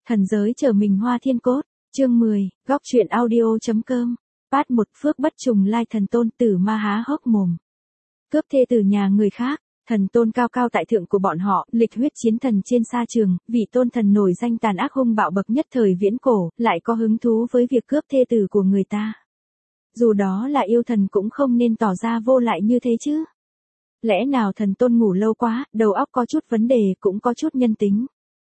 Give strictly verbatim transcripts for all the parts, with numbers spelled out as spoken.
Thần giới chờ mình Hoa Thiên Cốt, chương mười, góc truyện audio.com, Part một Phước bất trùng lai thần tôn Tử Ma há hốc mồm. Cướp thê từ nhà người khác, thần tôn cao cao tại thượng của bọn họ, lịch huyết chiến thần trên sa trường, vị tôn thần nổi danh tàn ác hung bạo bậc nhất thời viễn cổ, lại có hứng thú với việc cướp thê tử của người ta. Dù đó là yêu thần cũng không nên tỏ ra vô lại như thế chứ. Lẽ nào thần tôn ngủ lâu quá, đầu óc có chút vấn đề, cũng có chút nhân tính.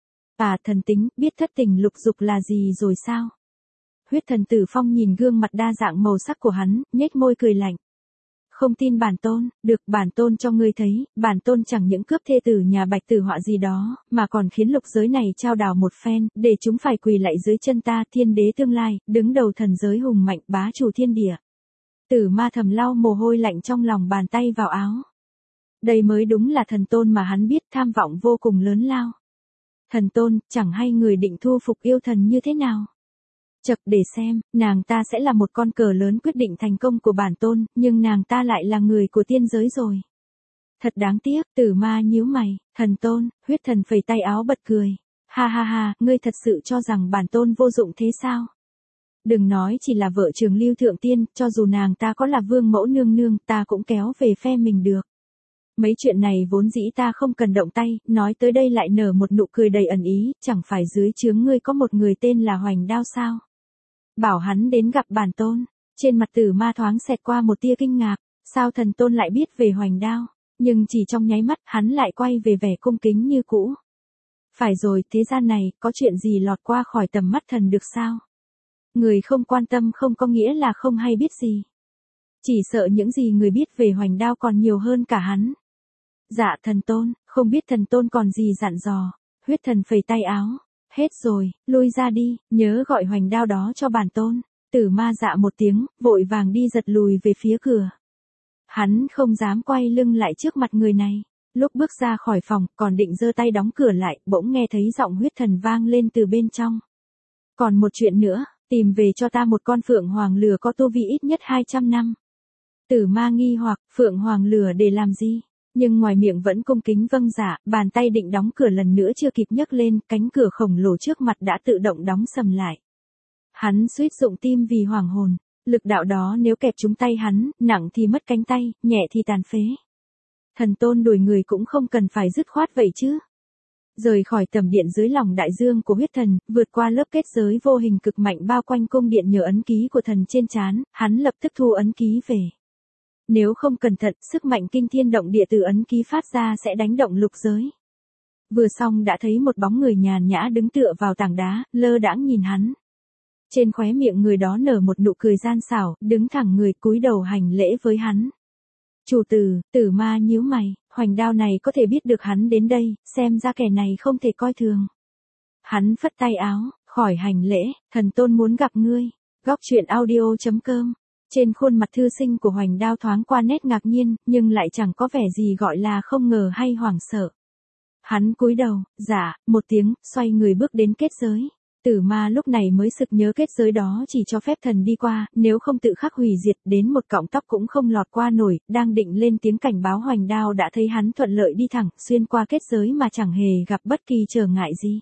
À, thần tính, biết thất tình lục dục là gì rồi sao? Huyết thần Tử Phong nhìn gương mặt đa dạng màu sắc của hắn, nhếch môi cười lạnh. Không tin bản tôn, được bản tôn cho ngươi thấy, bản tôn chẳng những cướp thê tử nhà Bạch Tử Họa gì đó, mà còn khiến lục giới này trao đảo một phen, để chúng phải quỳ lạy dưới chân ta, thiên đế tương lai, đứng đầu thần giới hùng mạnh bá chủ thiên địa. Tử Ma thầm lau mồ hôi lạnh trong lòng, bàn tay vào áo. Đây mới đúng là thần tôn mà hắn biết, tham vọng vô cùng lớn lao. Thần tôn, chẳng hay người định thu phục yêu thần như thế nào? Chậc, để xem, nàng ta sẽ là một con cờ lớn quyết định thành công của bản tôn, nhưng nàng ta lại là người của tiên giới rồi. Thật đáng tiếc, Tử Ma nhíu mày, thần tôn, huyết thần phẩy tay áo bật cười. Ha ha ha, ngươi thật sự cho rằng bản tôn vô dụng thế sao? Đừng nói chỉ là vợ Trường Lưu Thượng Tiên, cho dù nàng ta có là vương mẫu nương nương, ta cũng kéo về phe mình được. Mấy chuyện này vốn dĩ ta không cần động tay, nói tới đây lại nở một nụ cười đầy ẩn ý, chẳng phải dưới trướng ngươi có một người tên là Hoành Đao sao? Bảo hắn đến gặp bản tôn, trên mặt Tử Ma thoáng xẹt qua một tia kinh ngạc, sao thần tôn lại biết về Hoành Đao, nhưng chỉ trong nháy mắt hắn lại quay về vẻ cung kính như cũ. Phải rồi, thế gian này, có chuyện gì lọt qua khỏi tầm mắt thần được sao? Người không quan tâm không có nghĩa là không hay biết gì. Chỉ sợ những gì người biết về Hoành Đao còn nhiều hơn cả hắn. Dạ thần tôn, không biết thần tôn còn gì dặn dò. Huyết thần phẩy tay áo. Hết rồi, lui ra đi, nhớ gọi Hoành Đao đó cho bản tôn. Tử Ma dạ một tiếng, vội vàng đi giật lùi về phía cửa. Hắn không dám quay lưng lại trước mặt người này. Lúc bước ra khỏi phòng, còn định giơ tay đóng cửa lại, bỗng nghe thấy giọng huyết thần vang lên từ bên trong. Còn một chuyện nữa, tìm về cho ta một con phượng hoàng lửa có tu vi ít nhất hai trăm năm. Tử Ma nghi hoặc, phượng hoàng lửa để làm gì? Nhưng ngoài miệng vẫn cung kính vâng dạ, bàn tay định đóng cửa lần nữa chưa kịp nhấc lên, cánh cửa khổng lồ trước mặt đã tự động đóng sầm lại. Hắn suýt dụng tim vì hoảng hồn, lực đạo đó nếu kẹp trúng tay hắn, nặng thì mất cánh tay, nhẹ thì tàn phế. Thần tôn đuổi người cũng không cần phải dứt khoát vậy chứ. Rời khỏi tầm điện dưới lòng đại dương của huyết thần, vượt qua lớp kết giới vô hình cực mạnh bao quanh cung điện nhờ ấn ký của thần trên trán, hắn lập tức thu ấn ký về. Nếu không cẩn thận, sức mạnh kinh thiên động địa từ ấn ký phát ra sẽ đánh động lục giới. Vừa xong đã thấy một bóng người nhàn nhã đứng tựa vào tảng đá, lơ đãng nhìn hắn. Trên khóe miệng người đó nở một nụ cười gian xảo, đứng thẳng người cúi đầu hành lễ với hắn. Chủ tử, Tử Ma nhíu mày, Hoành Đao này có thể biết được hắn đến đây, xem ra kẻ này không thể coi thường. Hắn phất tay áo, khỏi hành lễ, thần tôn muốn gặp ngươi. Góc truyện audio.com. Trên khuôn mặt thư sinh của Hoành Đao thoáng qua nét ngạc nhiên, nhưng lại chẳng có vẻ gì gọi là không ngờ hay hoảng sợ. Hắn cúi đầu, dạ, một tiếng, xoay người bước đến kết giới. Tử Ma lúc này mới sực nhớ kết giới đó chỉ cho phép thần đi qua, nếu không tự khắc hủy diệt, đến một cọng tóc cũng không lọt qua nổi, đang định lên tiếng cảnh báo Hoành Đao đã thấy hắn thuận lợi đi thẳng, xuyên qua kết giới mà chẳng hề gặp bất kỳ trở ngại gì.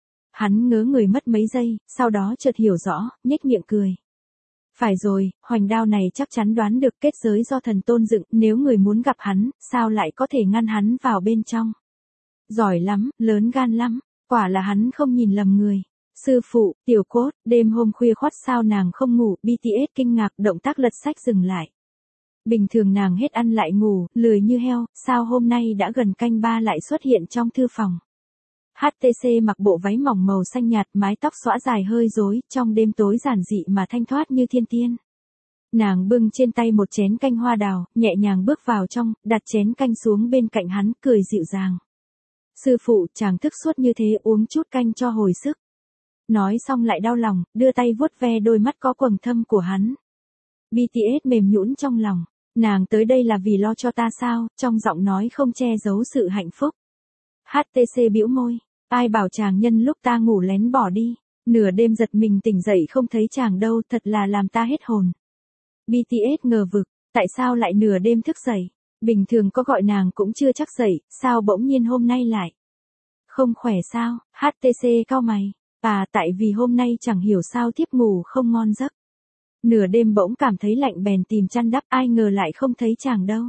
Hắn ngớ người mất mấy giây, sau đó chợt hiểu rõ, nhếch miệng cười. Phải rồi, Hoành Đao này chắc chắn đoán được kết giới do thần tôn dựng, nếu người muốn gặp hắn, sao lại có thể ngăn hắn vào bên trong. Giỏi lắm, lớn gan lắm, quả là hắn không nhìn lầm người. Sư phụ, Tiểu Cốt, đêm hôm khuya khoắt sao nàng không ngủ, bê tê ét kinh ngạc, động tác lật sách dừng lại. Bình thường nàng hết ăn lại ngủ, lười như heo, sao hôm nay đã gần canh ba lại xuất hiện trong thư phòng. hát tê xê mặc bộ váy mỏng màu xanh nhạt, mái tóc xõa dài hơi rối, trong đêm tối giản dị mà thanh thoát như thiên tiên. Nàng bưng trên tay một chén canh hoa đào, nhẹ nhàng bước vào trong, đặt chén canh xuống bên cạnh hắn, cười dịu dàng. Sư phụ, chàng thức suốt như thế, uống chút canh cho hồi sức. Nói xong lại đau lòng, đưa tay vuốt ve đôi mắt có quầng thâm của hắn. bê tê ét mềm nhũn trong lòng, nàng tới đây là vì lo cho ta sao, trong giọng nói không che giấu sự hạnh phúc. hát tê xê bĩu môi, ai bảo chàng nhân lúc ta ngủ lén bỏ đi, nửa đêm giật mình tỉnh dậy không thấy chàng đâu, thật là làm ta hết hồn. bê tê ét ngờ vực, tại sao lại nửa đêm thức dậy, bình thường có gọi nàng cũng chưa chắc dậy, sao bỗng nhiên hôm nay lại. Không khỏe sao, hát tê xê cau mày. À tại vì hôm nay chẳng hiểu sao thiếp ngủ không ngon giấc. Nửa đêm bỗng cảm thấy lạnh bèn tìm chăn đắp, ai ngờ lại không thấy chàng đâu.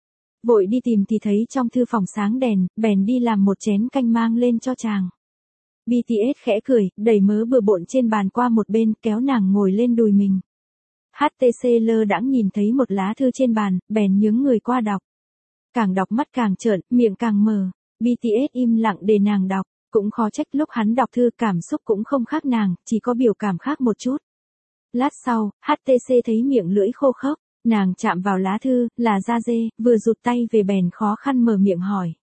Vội đi tìm thì thấy trong thư phòng sáng đèn, bèn đi làm một chén canh mang lên cho chàng. bê tê ét khẽ cười, đẩy mớ bừa bộn trên bàn qua một bên, kéo nàng ngồi lên đùi mình. hát tê xê lơ đãng nhìn thấy một lá thư trên bàn, bèn nhướng người qua đọc. Càng đọc mắt càng trợn, miệng càng mờ. bê tê ét im lặng để nàng đọc, cũng khó trách lúc hắn đọc thư cảm xúc cũng không khác nàng, chỉ có biểu cảm khác một chút. Lát sau, hát tê xê thấy miệng lưỡi khô khốc, nàng chạm vào lá thư, là da dê, vừa rụt tay về bèn khó khăn mở miệng hỏi.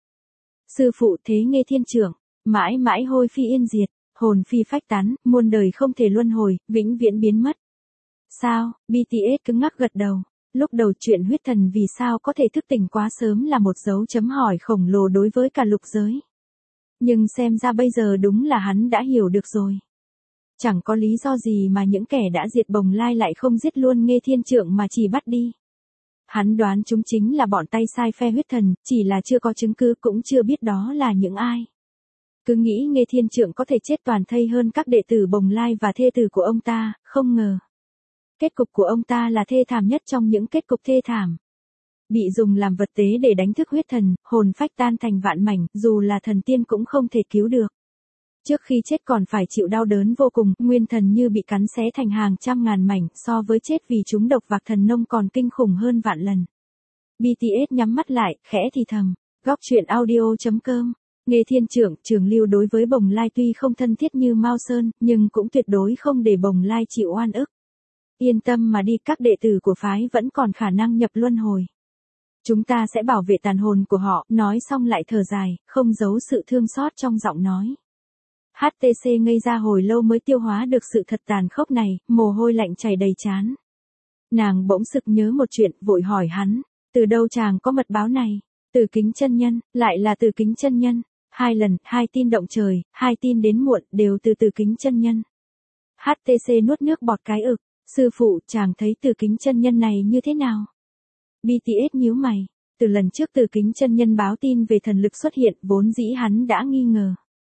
Sư phụ thế Nghê Thiên Trưởng, mãi mãi hôi phi yên diệt, hồn phi phách tán, muôn đời không thể luân hồi, vĩnh viễn biến mất. Sao? bê tê ét cứng ngắc gật đầu. Lúc đầu chuyện huyết thần vì sao có thể thức tỉnh quá sớm là một dấu chấm hỏi khổng lồ đối với cả lục giới. Nhưng xem ra bây giờ đúng là hắn đã hiểu được rồi. Chẳng có lý do gì mà những kẻ đã diệt Bồng Lai lại không giết luôn Nghê Thiên Trượng mà chỉ bắt đi. Hắn đoán chúng chính là bọn tay sai phe huyết thần, chỉ là chưa có chứng cứ cũng chưa biết đó là những ai. Cứ nghĩ Nghê Thiên Trượng có thể chết toàn thây hơn các đệ tử Bồng Lai và thê tử của ông ta, không ngờ. Kết cục của ông ta là thê thảm nhất trong những kết cục thê thảm. Bị dùng làm vật tế để đánh thức huyết thần, hồn phách tan thành vạn mảnh, dù là thần tiên cũng không thể cứu được. Trước khi chết còn phải chịu đau đớn vô cùng, nguyên thần như bị cắn xé thành hàng trăm ngàn mảnh, so với chết vì chúng độc vạc thần nông còn kinh khủng hơn vạn lần. bê tê ét nhắm mắt lại, khẽ thì thầm. Góc truyện audio chấm com. Nghê Thiên Trượng, Trường Lưu đối với Bồng Lai tuy không thân thiết như Mao Sơn, nhưng cũng tuyệt đối không để Bồng Lai chịu oan ức. Yên tâm mà đi, các đệ tử của phái vẫn còn khả năng nhập luân hồi. Chúng ta sẽ bảo vệ tàn hồn của họ, nói xong lại thở dài, không giấu sự thương xót trong giọng nói. hát tê xê ngây ra hồi lâu mới tiêu hóa được sự thật tàn khốc này, mồ hôi lạnh chảy đầy trán. Nàng bỗng sực nhớ một chuyện, vội hỏi hắn, từ đâu chàng có mật báo này? Từ Kính Chân Nhân, lại là từ Kính Chân Nhân. Hai lần, hai tin động trời, hai tin đến muộn, đều từ từ Kính Chân Nhân. hát tê xê nuốt nước bọt cái ực, sư phụ, chàng thấy từ Kính Chân Nhân này như thế nào? bê tê ét nhíu mày, từ lần trước từ Kính Chân Nhân báo tin về thần lực xuất hiện, vốn dĩ hắn đã nghi ngờ.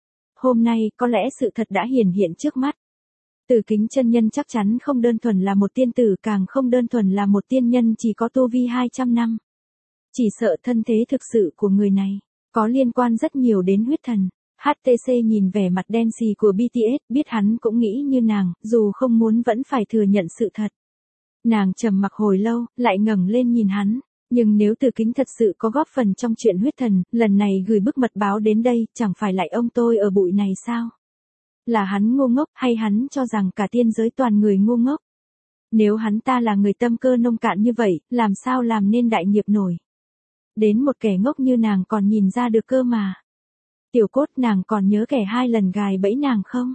Hôm nay, có lẽ sự thật đã hiển hiện trước mắt. Từ Kính Chân Nhân chắc chắn không đơn thuần là một tiên tử, càng không đơn thuần là một tiên nhân chỉ có tu vi hai trăm năm. Chỉ sợ thân thế thực sự của người này có liên quan rất nhiều đến huyết thần. hát tê xê nhìn vẻ mặt đen xì của bê tê ét, biết hắn cũng nghĩ như nàng, dù không muốn vẫn phải thừa nhận sự thật. Nàng trầm mặc hồi lâu, lại ngẩng lên nhìn hắn. Nhưng nếu Từ Kính thật sự có góp phần trong chuyện huyết thần, lần này gửi bức mật báo đến đây, chẳng phải lại ông tôi ở bụi này sao? Là hắn ngu ngốc, hay hắn cho rằng cả tiên giới toàn người ngu ngốc? Nếu hắn ta là người tâm cơ nông cạn như vậy, làm sao làm nên đại nghiệp nổi? Đến một kẻ ngốc như nàng còn nhìn ra được cơ mà. Tiểu Cốt, nàng còn nhớ kẻ hai lần gài bẫy nàng không?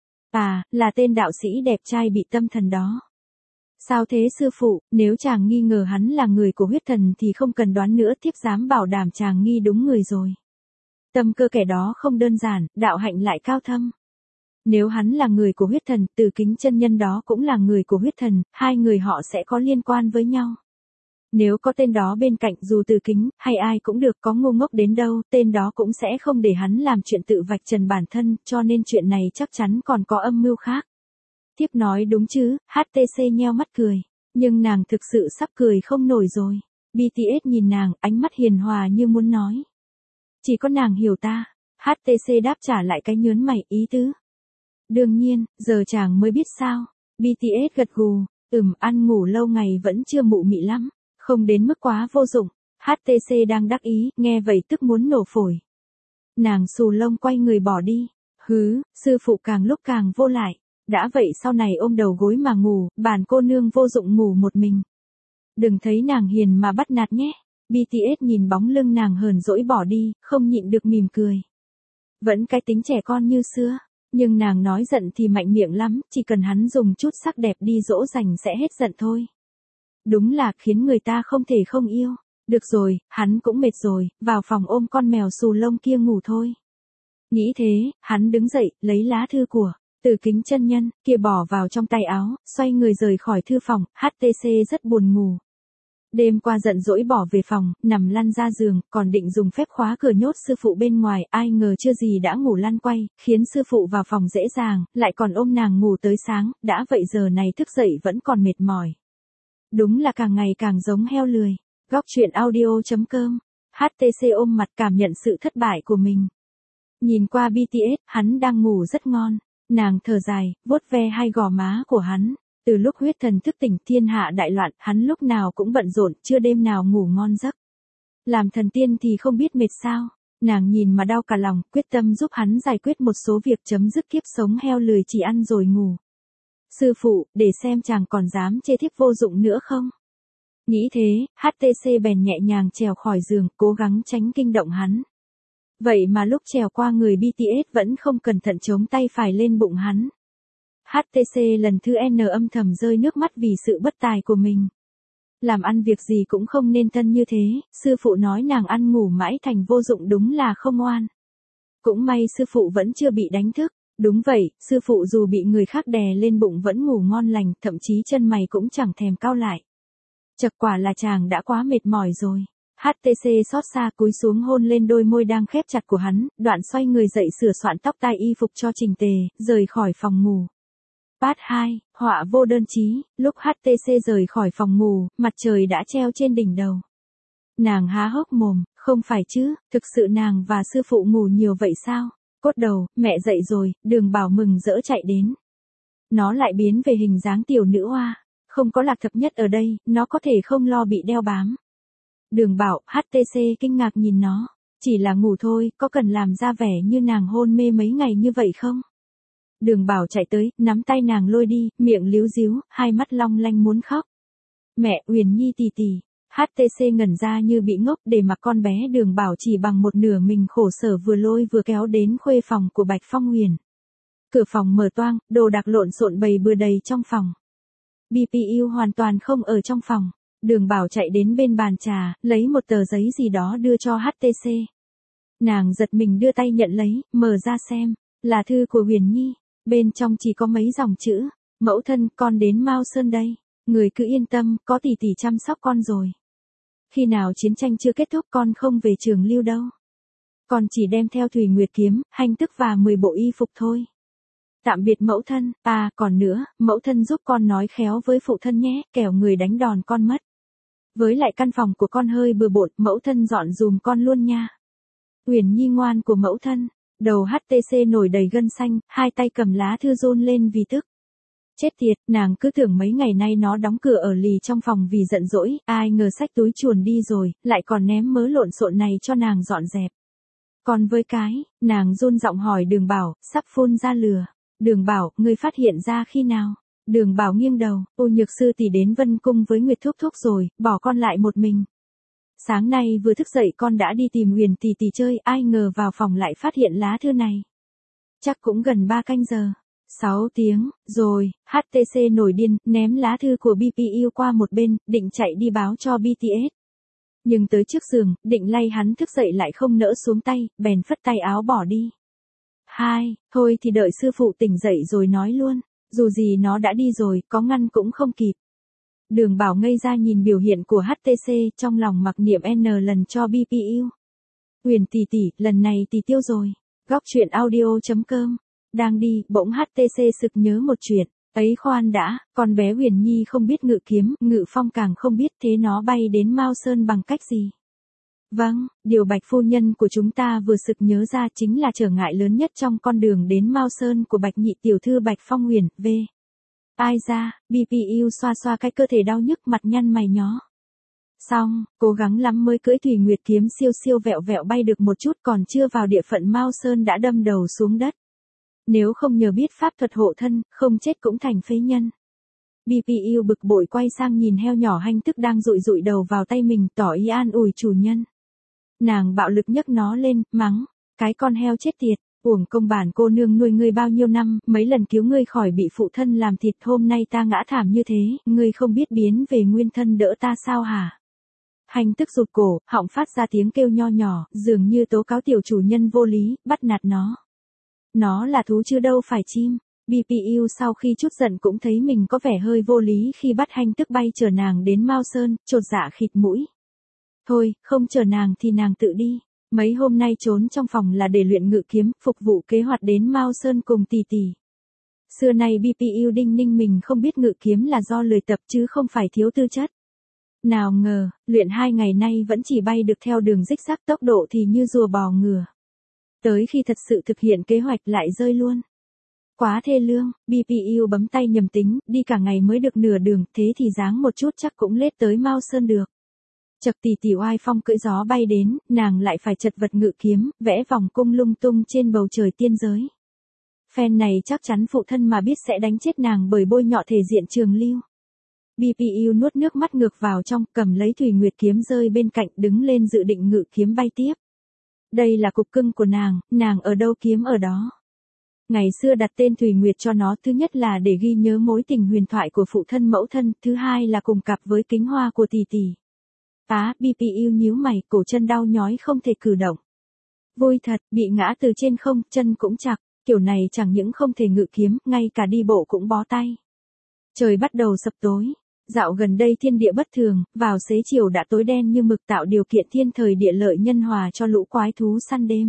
À, là tên đạo sĩ đẹp trai bị tâm thần đó. Sao thế sư phụ, nếu chàng nghi ngờ hắn là người của huyết thần thì không cần đoán nữa, thiếp dám bảo đảm chàng nghi đúng người rồi. Tâm cơ kẻ đó không đơn giản, đạo hạnh lại cao thâm. Nếu hắn là người của huyết thần, Từ Kính Chân Nhân đó cũng là người của huyết thần, hai người họ sẽ có liên quan với nhau. Nếu có tên đó bên cạnh, dù Từ Kính, hay ai cũng được, có ngu ngốc đến đâu, tên đó cũng sẽ không để hắn làm chuyện tự vạch trần bản thân, cho nên chuyện này chắc chắn còn có âm mưu khác. Tiếp nói đúng chứ, hát tê xê nheo mắt cười. Nhưng nàng thực sự sắp cười không nổi rồi. bê tê ét nhìn nàng, ánh mắt hiền hòa như muốn nói. Chỉ có nàng hiểu ta. hát tê xê đáp trả lại cái nhớn mày, ý tứ. Đương nhiên, giờ chàng mới biết sao. bê tê ét gật gù, ừm, ăn ngủ lâu ngày vẫn chưa mụ mị lắm. Không đến mức quá vô dụng. hát tê xê đang đắc ý, nghe vậy tức muốn nổ phổi. Nàng xù lông quay người bỏ đi. Hứ, sư phụ càng lúc càng vô lại. Đã vậy sau này ôm đầu gối mà ngủ, bản cô nương vô dụng ngủ một mình. Đừng thấy nàng hiền mà bắt nạt nhé. bê tê ét nhìn bóng lưng nàng hờn dỗi bỏ đi, không nhịn được mỉm cười. Vẫn cái tính trẻ con như xưa, nhưng nàng nói giận thì mạnh miệng lắm, chỉ cần hắn dùng chút sắc đẹp đi dỗ dành sẽ hết giận thôi. Đúng là khiến người ta không thể không yêu. Được rồi, hắn cũng mệt rồi, vào phòng ôm con mèo xù lông kia ngủ thôi. Nghĩ thế, hắn đứng dậy, lấy lá thư của Từ Kính Chân Nhân kia bỏ vào trong tay áo, xoay người rời khỏi thư phòng. hát tê xê rất buồn ngủ. Đêm qua giận dỗi bỏ về phòng, nằm lăn ra giường, còn định dùng phép khóa cửa nhốt sư phụ bên ngoài, ai ngờ chưa gì đã ngủ lăn quay, khiến sư phụ vào phòng dễ dàng, lại còn ôm nàng ngủ tới sáng, đã vậy giờ này thức dậy vẫn còn mệt mỏi. Đúng là càng ngày càng giống heo lười. Góc truyện audio.com, hát tê xê ôm mặt cảm nhận sự thất bại của mình. Nhìn qua bê tê ét, hắn đang ngủ rất ngon, nàng thở dài, vuốt ve hai gò má của hắn. Từ lúc huyết thần thức tỉnh thiên hạ đại loạn, hắn lúc nào cũng bận rộn, chưa đêm nào ngủ ngon giấc. Làm thần tiên thì không biết mệt sao, nàng nhìn mà đau cả lòng, quyết tâm giúp hắn giải quyết một số việc chấm dứt kiếp sống heo lười chỉ ăn rồi ngủ. Sư phụ, để xem chàng còn dám chê thiếp vô dụng nữa không? Nghĩ thế, hát tê xê bèn nhẹ nhàng trèo khỏi giường, cố gắng tránh kinh động hắn. Vậy mà lúc trèo qua người bê tê ét vẫn không cẩn thận chống tay phải lên bụng hắn. hát tê xê lần thứ N âm thầm rơi nước mắt vì sự bất tài của mình. Làm ăn việc gì cũng không nên thân như thế, sư phụ nói nàng ăn ngủ mãi thành vô dụng đúng là không oan. Cũng may sư phụ vẫn chưa bị đánh thức. Đúng vậy, sư phụ dù bị người khác đè lên bụng vẫn ngủ ngon lành, thậm chí chân mày cũng chẳng thèm cau lại. Chật quả là chàng đã quá mệt mỏi rồi. hát tê xê xót xa cúi xuống hôn lên đôi môi đang khép chặt của hắn, đoạn xoay người dậy sửa soạn tóc tai y phục cho chỉnh tề, rời khỏi phòng ngủ. Part hai, họa vô đơn chí, lúc hát tê xê rời khỏi phòng ngủ, mặt trời đã treo trên đỉnh đầu. Nàng há hốc mồm, không phải chứ, thực sự nàng và sư phụ ngủ nhiều vậy sao? Cốt đầu, mẹ dậy rồi, Đường Bảo mừng rỡ chạy đến. Nó lại biến về hình dáng tiểu nữ oa, không có Lạc Thập Nhất ở đây, nó có thể không lo bị đeo bám. Đường Bảo, hát tê xê kinh ngạc nhìn nó, chỉ là ngủ thôi, có cần làm ra vẻ như nàng hôn mê mấy ngày như vậy không? Đường Bảo chạy tới, nắm tay nàng lôi đi, miệng líu díu, hai mắt long lanh muốn khóc. Mẹ, Huyền Nhi tì tì. hát tê xê ngẩn ra như bị ngốc để mặc con bé Đường Bảo chỉ bằng một nửa mình khổ sở vừa lôi vừa kéo đến khuê phòng của Bạch Phong Huyền. Cửa phòng mở toang, đồ đạc lộn xộn bày bừa đầy trong phòng. bê pê u hoàn toàn không ở trong phòng. Đường Bảo chạy đến bên bàn trà, lấy một tờ giấy gì đó đưa cho hát tê xê. Nàng giật mình đưa tay nhận lấy, mở ra xem, là thư của Huyền Nhi. Bên trong chỉ có mấy dòng chữ, mẫu thân con đến Mao Sơn đây, người cứ yên tâm, có tỷ tỷ chăm sóc con rồi. Khi nào chiến tranh chưa kết thúc con không về Trường Lưu đâu. Con chỉ đem theo Thủy Nguyệt kiếm, hành tức và mười bộ y phục thôi. Tạm biệt mẫu thân, à còn nữa, mẫu thân giúp con nói khéo với phụ thân nhé, kẻo người đánh đòn con mất. Với lại căn phòng của con hơi bừa bộn, mẫu thân dọn dùm con luôn nha. Huyền Nhi ngoan của mẫu thân. Đầu hát tê xê nổi đầy gân xanh, hai tay cầm lá thư run lên vì tức. Chết tiệt, nàng cứ tưởng mấy ngày nay nó đóng cửa ở lì trong phòng vì giận dỗi, ai ngờ xách túi chuồn đi rồi, lại còn ném mớ lộn xộn này cho nàng dọn dẹp. Còn với cái, nàng run giọng hỏi Đường Bảo, sắp phun ra lửa. Đường Bảo, ngươi phát hiện ra khi nào? Đường Bảo nghiêng đầu, Ô Nhược sư tỷ đến Vân Cung với Nguyệt Thúc Thúc rồi, bỏ con lại một mình. Sáng nay vừa thức dậy con đã đi tìm Huyền tỷ tỷ chơi, ai ngờ vào phòng lại phát hiện lá thư này. Chắc cũng gần ba canh giờ. sáu tiếng, rồi, hát tê xê nổi điên, ném lá thư của bê pê u qua một bên, định chạy đi báo cho bê tê ét. Nhưng tới trước giường, định lay hắn thức dậy lại không nỡ xuống tay, bèn phất tay áo bỏ đi. Hai, thôi thì đợi sư phụ tỉnh dậy rồi nói luôn, dù gì nó đã đi rồi, có ngăn cũng không kịp. Đường Bảo ngây ra nhìn biểu hiện của hát tê xê, trong lòng mặc niệm N lần cho bê pê u. Huyền tỷ tỷ, lần này tỷ tiêu rồi. Góc truyện audio.com. Đang đi, bỗng hát tê xê sực nhớ một chuyện. Ấy khoan đã, con bé Huyền Nhi không biết ngự kiếm, ngự phong càng không biết, thế nó bay đến Mao Sơn bằng cách gì? Vâng, điều Bạch phu nhân của chúng ta vừa sực nhớ ra chính là trở ngại lớn nhất trong con đường đến Mao Sơn của Bạch nhị tiểu thư Bạch Phong Huyền, V. Ai ra, bê pê u xoa xoa cái cơ thể đau nhức mặt nhăn mày nhó. Xong, cố gắng lắm mới cưỡi Thủy Nguyệt kiếm siêu siêu vẹo vẹo bay được một chút, còn chưa vào địa phận Mao Sơn đã đâm đầu xuống đất. Nếu không nhờ biết pháp thuật hộ thân, không chết cũng thành phế nhân. bê pê u bực bội quay sang nhìn heo nhỏ hanh tức đang dụi dụi đầu vào tay mình, tỏ ý an ủi chủ nhân. Nàng bạo lực nhấc nó lên, mắng, cái con heo chết tiệt, uổng công bản cô nương nuôi ngươi bao nhiêu năm, mấy lần cứu ngươi khỏi bị phụ thân làm thịt, hôm nay ta ngã thảm như thế, ngươi không biết biến về nguyên thân đỡ ta sao hả? Hành tức rụt cổ, họng phát ra tiếng kêu nho nhỏ, dường như tố cáo tiểu chủ nhân vô lý, bắt nạt nó. Nó là thú chứ đâu phải chim. bê pê u sau khi chút giận cũng thấy mình có vẻ hơi vô lý khi bắt Hanh Tức bay chở nàng đến Mao Sơn, chột dạ khịt mũi. Thôi, không chở nàng thì nàng tự đi. Mấy hôm nay trốn trong phòng là để luyện ngự kiếm, phục vụ kế hoạch đến Mao Sơn cùng tỷ tỷ. Xưa nay bê pê u đinh ninh mình không biết ngự kiếm là do lười tập chứ không phải thiếu tư chất. Nào ngờ, luyện hai ngày nay vẫn chỉ bay được theo đường rích rắc, tốc độ thì như rùa bò ngựa. Tới khi thật sự thực hiện kế hoạch lại rơi luôn. Quá thê lương, bê pê u bấm tay nhầm tính, đi cả ngày mới được nửa đường, thế thì dáng một chút chắc cũng lết tới Mao Sơn được. Chật tỷ tỷ oai phong cưỡi gió bay đến, nàng lại phải chật vật ngự kiếm, vẽ vòng cung lung tung trên bầu trời tiên giới. Phen này chắc chắn phụ thân mà biết sẽ đánh chết nàng bởi bôi nhọ thể diện Trường Lưu. bê pê u nuốt nước mắt ngược vào trong, cầm lấy Thủy Nguyệt kiếm rơi bên cạnh, đứng lên dự định ngự kiếm bay tiếp. Đây là cục cưng của nàng, nàng ở đâu kiếm ở đó. Ngày xưa đặt tên Thủy Nguyệt cho nó, thứ nhất là để ghi nhớ mối tình huyền thoại của phụ thân mẫu thân, thứ hai là cùng cặp với kính hoa của tỷ tỷ. Á, bê pê u nhíu mày, cổ chân đau nhói không thể cử động. Vui thật, bị ngã từ trên không, chân cũng chặt, kiểu này chẳng những không thể ngự kiếm, ngay cả đi bộ cũng bó tay. Trời bắt đầu sập tối. Dạo gần đây thiên địa bất thường, vào xế chiều đã tối đen như mực, tạo điều kiện thiên thời địa lợi nhân hòa cho lũ quái thú săn đêm.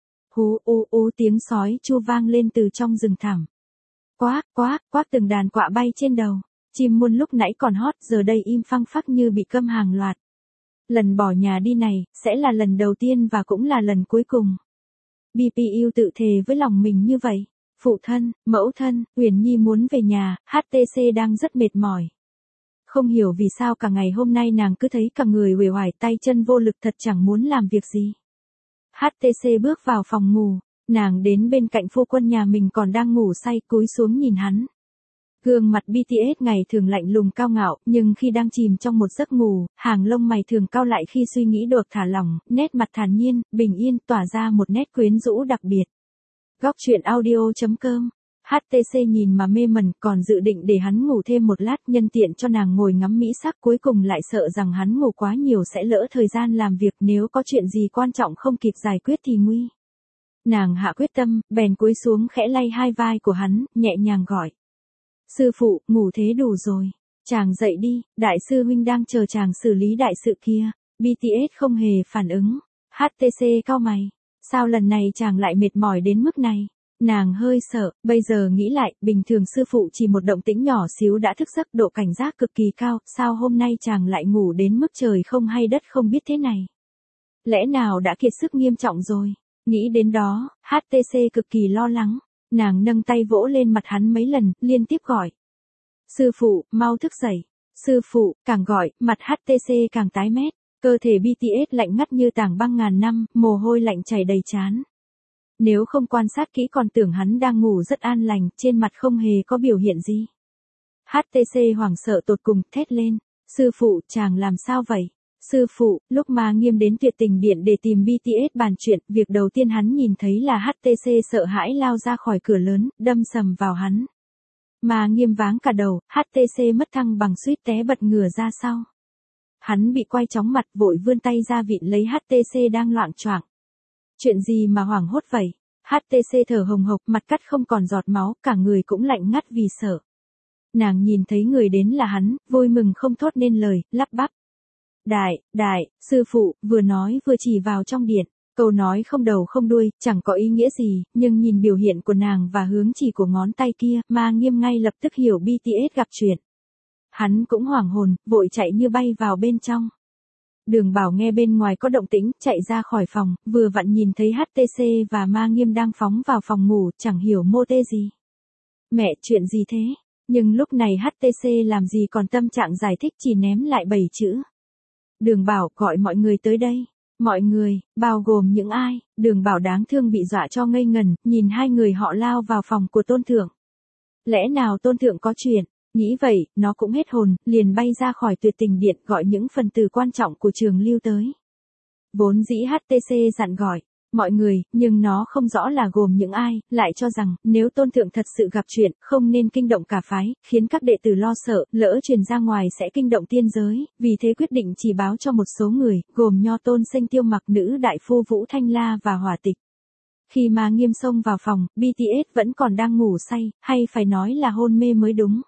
Hú u u tiếng sói chu vang lên từ trong rừng thẳm. Quác, quác, quác từng đàn quạ bay trên đầu. Chim muôn lúc nãy còn hót giờ đây im phăng phắc như bị câm hàng loạt. Lần bỏ nhà đi này, sẽ là lần đầu tiên và cũng là lần cuối cùng. bê pê u tự thề với lòng mình như vậy. Phụ thân, mẫu thân, Uyển Nhi muốn về nhà, hát tê xê đang rất mệt mỏi. Không hiểu vì sao cả ngày hôm nay nàng cứ thấy cả người uể oải, tay chân vô lực, thật chẳng muốn làm việc gì. hát tê xê bước vào phòng ngủ, nàng đến bên cạnh phu quân nhà mình còn đang ngủ say, cúi xuống nhìn hắn. Gương mặt bê tê ét ngày thường lạnh lùng cao ngạo, nhưng khi đang chìm trong một giấc ngủ, hàng lông mày thường cau lại khi suy nghĩ được thả lỏng, nét mặt thản nhiên, bình yên, tỏa ra một nét quyến rũ đặc biệt. Góc truyện audio chấm com. hát tê xê nhìn mà mê mẩn, còn dự định để hắn ngủ thêm một lát, nhân tiện cho nàng ngồi ngắm mỹ sắc, cuối cùng lại sợ rằng hắn ngủ quá nhiều sẽ lỡ thời gian làm việc, nếu có chuyện gì quan trọng không kịp giải quyết thì nguy. Nàng hạ quyết tâm, bèn cúi xuống khẽ lay hai vai của hắn, nhẹ nhàng gọi. Sư phụ, ngủ thế đủ rồi. Chàng dậy đi, đại sư huynh đang chờ chàng xử lý đại sự kia. bê tê ét không hề phản ứng. hát tê xê cau mày. Sao lần này chàng lại mệt mỏi đến mức này? Nàng hơi sợ, bây giờ nghĩ lại, bình thường sư phụ chỉ một động tĩnh nhỏ xíu đã thức giấc, độ cảnh giác cực kỳ cao, sao hôm nay chàng lại ngủ đến mức trời không hay đất không biết thế này? Lẽ nào đã kiệt sức nghiêm trọng rồi? Nghĩ đến đó, hát tê xê cực kỳ lo lắng. Nàng nâng tay vỗ lên mặt hắn mấy lần, liên tiếp gọi. Sư phụ, mau thức dậy. Sư phụ, càng gọi, mặt hát tê xê càng tái mét. Cơ thể bê tê ét lạnh ngắt như tảng băng ngàn năm, mồ hôi lạnh chảy đầy trán. Nếu không quan sát kỹ còn tưởng hắn đang ngủ rất an lành, trên mặt không hề có biểu hiện gì. hát tê xê hoảng sợ tột cùng, thét lên. Sư phụ, chàng làm sao vậy? Sư phụ, lúc Ma Nghiêm đến Tuyệt Tình Điện để tìm bê tê ét bàn chuyện, việc đầu tiên hắn nhìn thấy là hát tê xê sợ hãi lao ra khỏi cửa lớn, đâm sầm vào hắn. Ma Nghiêm váng cả đầu, hát tê xê mất thăng bằng suýt té bật ngửa ra sau. Hắn bị quay chóng mặt, vội vươn tay ra vịn lấy hát tê xê đang loạng choạng. Chuyện gì mà hoảng hốt vậy? hát tê xê thở hồng hộc, mặt cắt không còn giọt máu, cả người cũng lạnh ngắt vì sợ. Nàng nhìn thấy người đến là hắn, vui mừng không thốt nên lời, lắp bắp. Đại, đại, sư phụ, vừa nói vừa chỉ vào trong điện. Câu nói không đầu không đuôi, chẳng có ý nghĩa gì, nhưng nhìn biểu hiện của nàng và hướng chỉ của ngón tay kia, Ma Nghiêm ngay lập tức hiểu bê tê ét gặp chuyện. Hắn cũng hoảng hồn, vội chạy như bay vào bên trong. Đường Bảo nghe bên ngoài có động tĩnh, chạy ra khỏi phòng, vừa vặn nhìn thấy hát tê xê và Ma Nghiêm đang phóng vào phòng ngủ, chẳng hiểu mô tê gì. Mẹ, chuyện gì thế? Nhưng lúc này hát tê xê làm gì còn tâm trạng giải thích, chỉ ném lại bảy chữ. Đường Bảo, gọi mọi người tới đây. Mọi người, bao gồm những ai? Đường Bảo đáng thương bị dọa cho ngây ngần, nhìn hai người họ lao vào phòng của Tôn Thượng. Lẽ nào Tôn Thượng có chuyện? Nghĩ vậy, nó cũng hết hồn, liền bay ra khỏi Tuyệt Tình Điện, gọi những phần tử quan trọng của Trường Lưu tới. Vốn dĩ hát tê xê dặn gọi mọi người, nhưng nó không rõ là gồm những ai, lại cho rằng, nếu Tôn Thượng thật sự gặp chuyện, không nên kinh động cả phái, khiến các đệ tử lo sợ, lỡ truyền ra ngoài sẽ kinh động tiên giới, vì thế quyết định chỉ báo cho một số người, gồm Nho Tôn Sinh Tiêu Mặc, nữ đại phu Vũ Thanh La và Hỏa Tịch. Khi Ma Nghiêm xông vào phòng, bê tê ét vẫn còn đang ngủ say, hay phải nói là hôn mê mới đúng.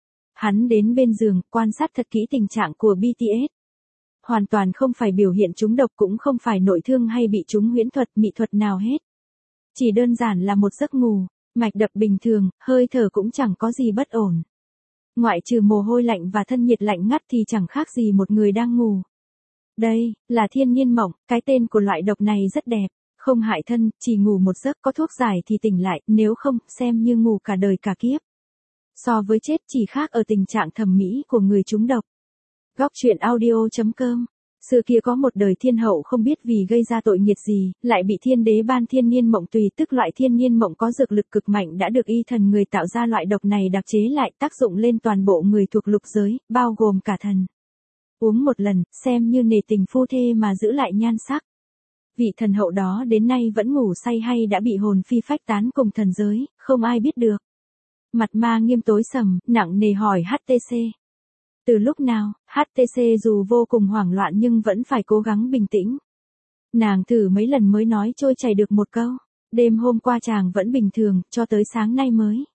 Hắn đến bên giường, quan sát thật kỹ tình trạng của bê tê ét. Hoàn toàn không phải biểu hiện trúng độc, cũng không phải nội thương hay bị trúng huyễn thuật, mỹ thuật nào hết. Chỉ đơn giản là một giấc ngủ, mạch đập bình thường, hơi thở cũng chẳng có gì bất ổn. Ngoại trừ mồ hôi lạnh và thân nhiệt lạnh ngắt thì chẳng khác gì một người đang ngủ. Đây, là thiên nhiên mộng, cái tên của loại độc này rất đẹp, không hại thân, chỉ ngủ một giấc, có thuốc giải thì tỉnh lại, nếu không, xem như ngủ cả đời cả kiếp. So với chết chỉ khác ở tình trạng thẩm mỹ của người trúng độc. Góc truyện audio chấm com. Xưa kia có một đời thiên hậu không biết vì gây ra tội nghiệt gì, lại bị thiên đế ban thiên nhiên mộng tùy, tức loại thiên nhiên mộng có dược lực cực mạnh, đã được y thần người tạo ra loại độc này đặc chế lại, tác dụng lên toàn bộ người thuộc lục giới, bao gồm cả thần. Uống một lần, xem như nể tình phu thê mà giữ lại nhan sắc. Vị thần hậu đó đến nay vẫn ngủ say hay đã bị hồn phi phách tán cùng thần giới, không ai biết được. Mặt Ma Nghiêm tối sầm, nặng nề hỏi hát tê xê. Từ lúc nào, hát tê xê dù vô cùng hoảng loạn nhưng vẫn phải cố gắng bình tĩnh. Nàng thử mấy lần mới nói trôi chảy được một câu. Đêm hôm qua chàng vẫn bình thường, cho tới sáng nay mới.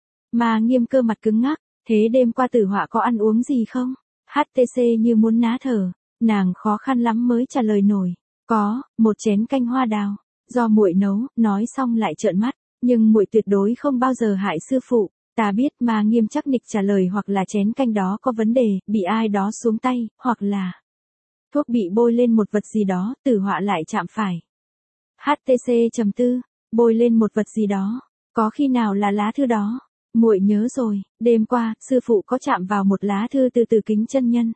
Ma Nghiêm cơ mặt cứng ngắc, thế đêm qua Tử Họa có ăn uống gì không? hát tê xê như muốn ná thở, nàng khó khăn lắm mới trả lời nổi. Có, một chén canh hoa đào, do muội nấu, nói xong lại trợn mắt, nhưng muội tuyệt đối không bao giờ hại sư phụ. Ta biết. Ma Nghiêm chắc nịch trả lời, hoặc là chén canh đó có vấn đề, bị ai đó xuống tay, hoặc là thuốc bị bôi lên một vật gì đó, Tử Họa lại chạm phải. hát tê xê trầm tư, bôi lên một vật gì đó, có khi nào là lá thư đó? Muội nhớ rồi, đêm qua, sư phụ có chạm vào một lá thư từ Từ Kính chân nhân.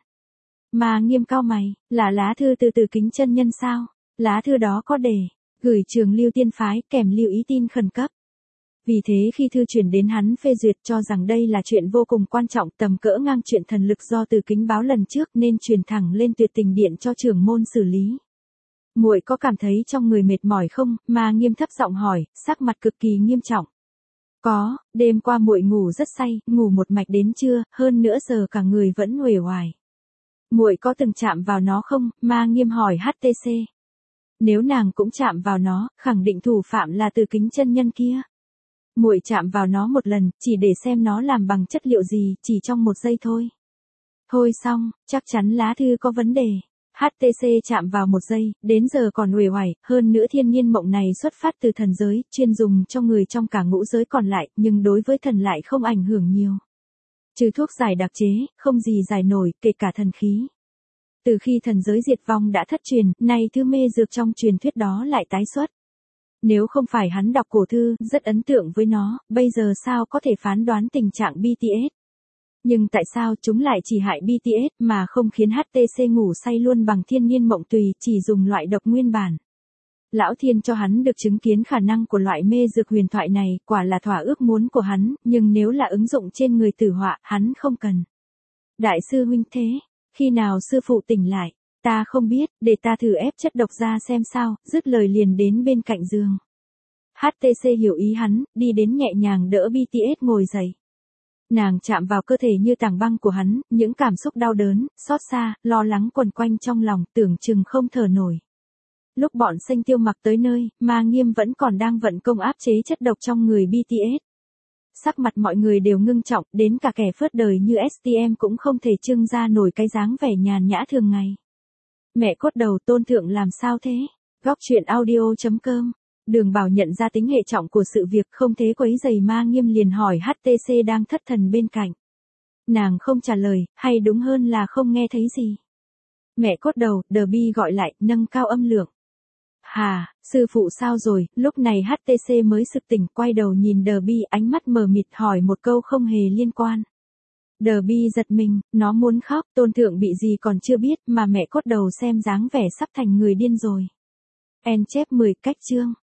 Ma Nghiêm cau mày, là lá thư từ Từ Kính chân nhân sao? Lá thư đó có để gửi Trường Lưu Tiên phái, kèm lưu ý tin khẩn cấp. Vì thế khi thư chuyển đến hắn phê duyệt, cho rằng đây là chuyện vô cùng quan trọng, tầm cỡ ngang chuyện thần lực do Từ Kính báo lần trước, nên truyền thẳng lên Tuyệt Tình Điện cho trưởng môn xử lý. Muội có cảm thấy trong người mệt mỏi không? Ma Nghiêm thấp giọng hỏi, sắc mặt cực kỳ nghiêm trọng. Có, đêm qua muội ngủ rất say, ngủ một mạch đến trưa, hơn nữa giờ cả người vẫn uể oải. Muội có từng chạm vào nó không? Ma Nghiêm hỏi hát tê xê. Nếu nàng cũng chạm vào nó, khẳng định thủ phạm là Từ Kính chân nhân kia. Muội chạm vào nó một lần, chỉ để xem nó làm bằng chất liệu gì, chỉ trong một giây thôi. Thôi xong, chắc chắn lá thư có vấn đề. hát tê xê chạm vào một giây, đến giờ còn uể oải, hơn nữa thiên nhiên mộng này xuất phát từ thần giới, chuyên dùng cho người trong cả ngũ giới còn lại, nhưng đối với thần lại không ảnh hưởng nhiều. Trừ thuốc giải đặc chế, không gì giải nổi, kể cả thần khí. Từ khi thần giới diệt vong đã thất truyền, nay thứ mê dược trong truyền thuyết đó lại tái xuất. Nếu không phải hắn đọc cổ thư, rất ấn tượng với nó, bây giờ sao có thể phán đoán tình trạng bê tê ét. Nhưng tại sao chúng lại chỉ hại bê tê ét mà không khiến hát tê xê ngủ say luôn bằng thiên nhiên mộng tùy, chỉ dùng loại độc nguyên bản. Lão Thiên cho hắn được chứng kiến khả năng của loại mê dược huyền thoại này, quả là thỏa ước muốn của hắn, nhưng nếu là ứng dụng trên người Tử Họa, hắn không cần. Đại sư huynh thế, khi nào sư phụ tỉnh lại? Ta không biết, để ta thử ép chất độc ra xem sao, dứt lời liền đến bên cạnh giường. hát tê xê hiểu ý hắn, đi đến nhẹ nhàng đỡ bê tê ét ngồi dậy. Nàng chạm vào cơ thể như tảng băng của hắn, những cảm xúc đau đớn, xót xa, lo lắng quần quanh trong lòng, tưởng chừng không thở nổi. Lúc bọn Sanh Tiêu Mặc tới nơi, Ma Nghiêm vẫn còn đang vận công áp chế chất độc trong người bê tê ét. Sắc mặt mọi người đều ngưng trọng, đến cả kẻ phớt đời như ét tê em cũng không thể trưng ra nổi cái dáng vẻ nhàn nhã thường ngày. Mẹ cốt đầu Tôn Thượng làm sao thế? Góc truyện audio chấm com. Đường Bảo nhận ra tính hệ trọng của sự việc, không thế quấy giày Ma Nghiêm, liền hỏi hát tê xê đang thất thần bên cạnh. Nàng không trả lời, hay đúng hơn là không nghe thấy gì. Mẹ cốt đầu, Derby gọi lại, nâng cao âm lượng. Hà, sư phụ sao rồi? Lúc này hát tê xê mới sực tỉnh, quay đầu nhìn Derby, ánh mắt mờ mịt hỏi một câu không hề liên quan. Derby giật mình, nó muốn khóc, Tôn Thượng bị gì còn chưa biết, mà mẹ cốt đầu xem dáng vẻ sắp thành người điên rồi. En chép mười cách chương.